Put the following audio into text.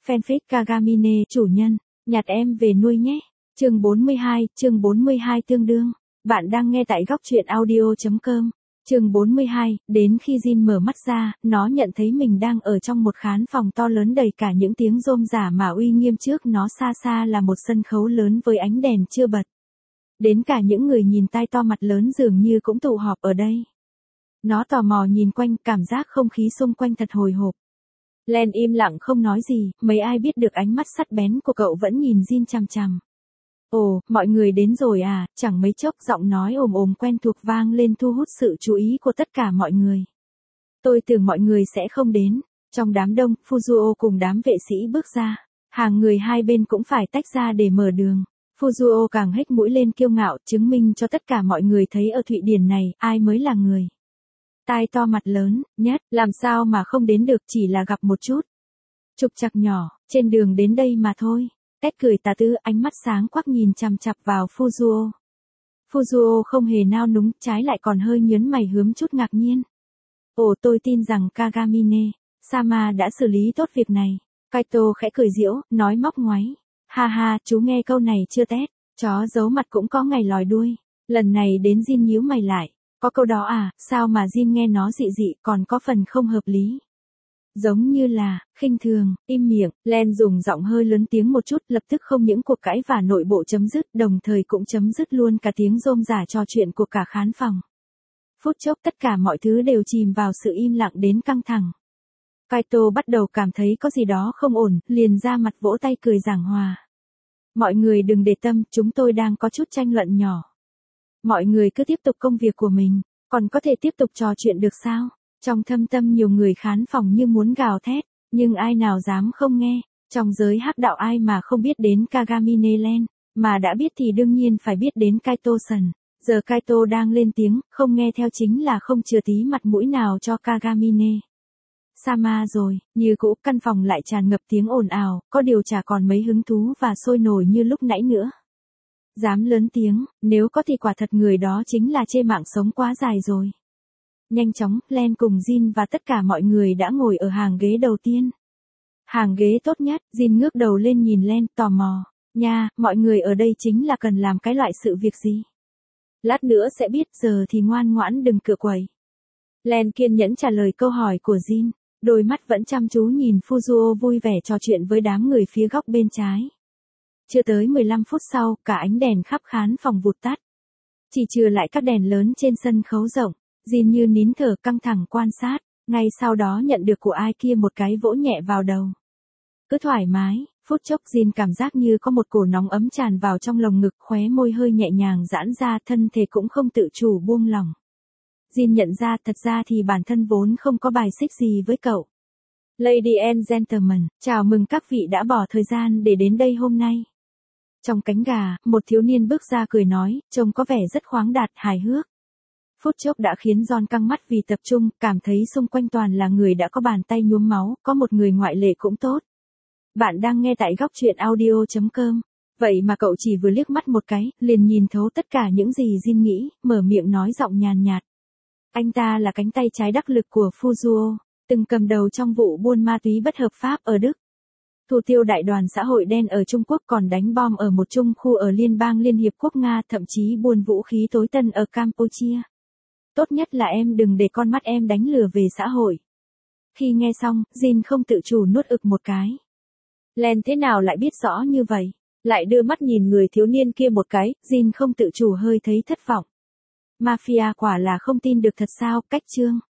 Fanfic Kagamine chủ nhân, nhặt em về nuôi nhé. Chương 42 tương đương. Bạn đang nghe tại góc truyện audio.com. Chương 42, đến khi Jin mở mắt ra, nó nhận thấy mình đang ở trong một khán phòng to lớn đầy cả những tiếng rôm rả mà uy nghiêm, trước nó xa xa là một sân khấu lớn với ánh đèn chưa bật. Đến cả những người nhìn tai to mặt lớn dường như cũng tụ họp ở đây. Nó tò mò nhìn quanh, cảm giác không khí xung quanh thật hồi hộp. Len im lặng không nói gì, mấy ai biết được ánh mắt sắc bén của cậu vẫn nhìn Jin chằm chằm. Ồ, mọi người đến rồi à, chẳng mấy chốc giọng nói ồm ồm quen thuộc vang lên thu hút sự chú ý của tất cả mọi người. Tôi tưởng mọi người sẽ không đến. Trong đám đông, Fuzuo cùng đám vệ sĩ bước ra. Hàng người hai bên cũng phải tách ra để mở đường. Fuzuo càng hếch mũi lên kiêu ngạo, chứng minh cho tất cả mọi người thấy ở Thụy Điển này, ai mới là người. Tai to mặt lớn, nhất, làm sao mà không đến được, chỉ là gặp một chút. Trục trặc nhỏ, trên đường đến đây mà thôi. Tét cười tà tư, ánh mắt sáng quắc nhìn chằm chằm vào Fuzuo. Fuzuo không hề nao núng, trái lại còn hơi nhớn mày hớm chút ngạc nhiên. Ồ, tôi tin rằng Kagamine Sama đã xử lý tốt việc này. Kaito khẽ cười giễu, nói móc ngoáy. Ha ha, chú nghe câu này chưa Tét? Chó giấu mặt cũng có ngày lòi đuôi. Lần này đến Jin nhíu mày lại. Có câu đó à, sao mà Jin nghe nó dị dị, còn có phần không hợp lý. Giống như là, khinh thường, im miệng. Len dùng giọng hơi lớn tiếng một chút, lập tức không những cuộc cãi và nội bộ chấm dứt, đồng thời cũng chấm dứt luôn cả tiếng rôm rả trò chuyện của cả khán phòng. Phút chốc tất cả mọi thứ đều chìm vào sự im lặng đến căng thẳng. Kaito bắt đầu cảm thấy có gì đó không ổn, liền ra mặt vỗ tay cười giảng hòa. Mọi người đừng để tâm, chúng tôi đang có chút tranh luận nhỏ. Mọi người cứ tiếp tục công việc của mình, còn có thể tiếp tục trò chuyện được sao? Trong thâm tâm nhiều người khán phòng như muốn gào thét, nhưng ai nào dám không nghe. Trong giới hắc đạo ai mà không biết đến Kagamine Len, mà đã biết thì đương nhiên phải biết đến Kaito-san. Giờ Kaito đang lên tiếng, không nghe theo chính là không chừa tí mặt mũi nào cho Kagamine Sama rồi. Như cũ, căn phòng lại tràn ngập tiếng ồn ào, có điều chả còn mấy hứng thú và sôi nổi như lúc nãy nữa. Dám lớn tiếng, nếu có thì quả thật người đó chính là chê mạng sống quá dài rồi. Nhanh chóng, Len cùng Jin và tất cả mọi người đã ngồi ở hàng ghế đầu tiên. Hàng ghế tốt nhất, Jin ngước đầu lên nhìn Len, tò mò. Nha, mọi người ở đây chính là cần làm cái loại sự việc gì? Lát nữa sẽ biết, giờ thì ngoan ngoãn đừng cựa quậy. Len kiên nhẫn trả lời câu hỏi của Jin, đôi mắt vẫn chăm chú nhìn Fuzuo vui vẻ trò chuyện với đám người phía góc bên trái. Chưa tới 15 phút sau, cả ánh đèn khắp khán phòng vụt tắt. Chỉ trừ lại các đèn lớn trên sân khấu rộng. Jin như nín thở căng thẳng quan sát, ngay sau đó nhận được của ai kia một cái vỗ nhẹ vào đầu. Cứ thoải mái, phút chốc Jin cảm giác như có một cổ nóng ấm tràn vào trong lồng ngực, khóe môi hơi nhẹ nhàng giãn ra, thân thể cũng không tự chủ buông lỏng. Jin nhận ra thật ra thì bản thân vốn không có bài xích gì với cậu. Lady and gentlemen, chào mừng các vị đã bỏ thời gian để đến đây hôm nay. Trong cánh gà, một thiếu niên bước ra cười nói, trông có vẻ rất khoáng đạt, hài hước. Phút chốc đã khiến John căng mắt vì tập trung, cảm thấy xung quanh toàn là người đã có bàn tay nhuốm máu, có một người ngoại lệ cũng tốt. Bạn đang nghe tại góc truyện audio.com. Vậy mà cậu chỉ vừa liếc mắt một cái, liền nhìn thấu tất cả những gì Jin nghĩ, mở miệng nói giọng nhàn nhạt. Anh ta là cánh tay trái đắc lực của Fuzuo, từng cầm đầu trong vụ buôn ma túy bất hợp pháp ở Đức. Thủ tiêu đại đoàn xã hội đen ở Trung Quốc, còn đánh bom ở một trung khu ở Liên bang Liên Hiệp Quốc Nga, thậm chí buôn vũ khí tối tân ở Campuchia. Tốt nhất là em đừng để con mắt em đánh lừa về xã hội. Khi nghe xong, Jin không tự chủ nuốt ực một cái. Len thế nào lại biết rõ như vậy? Lại đưa mắt nhìn người thiếu niên kia một cái, Jin không tự chủ hơi thấy thất vọng. Mafia quả là không tin được thật sao, cách chương.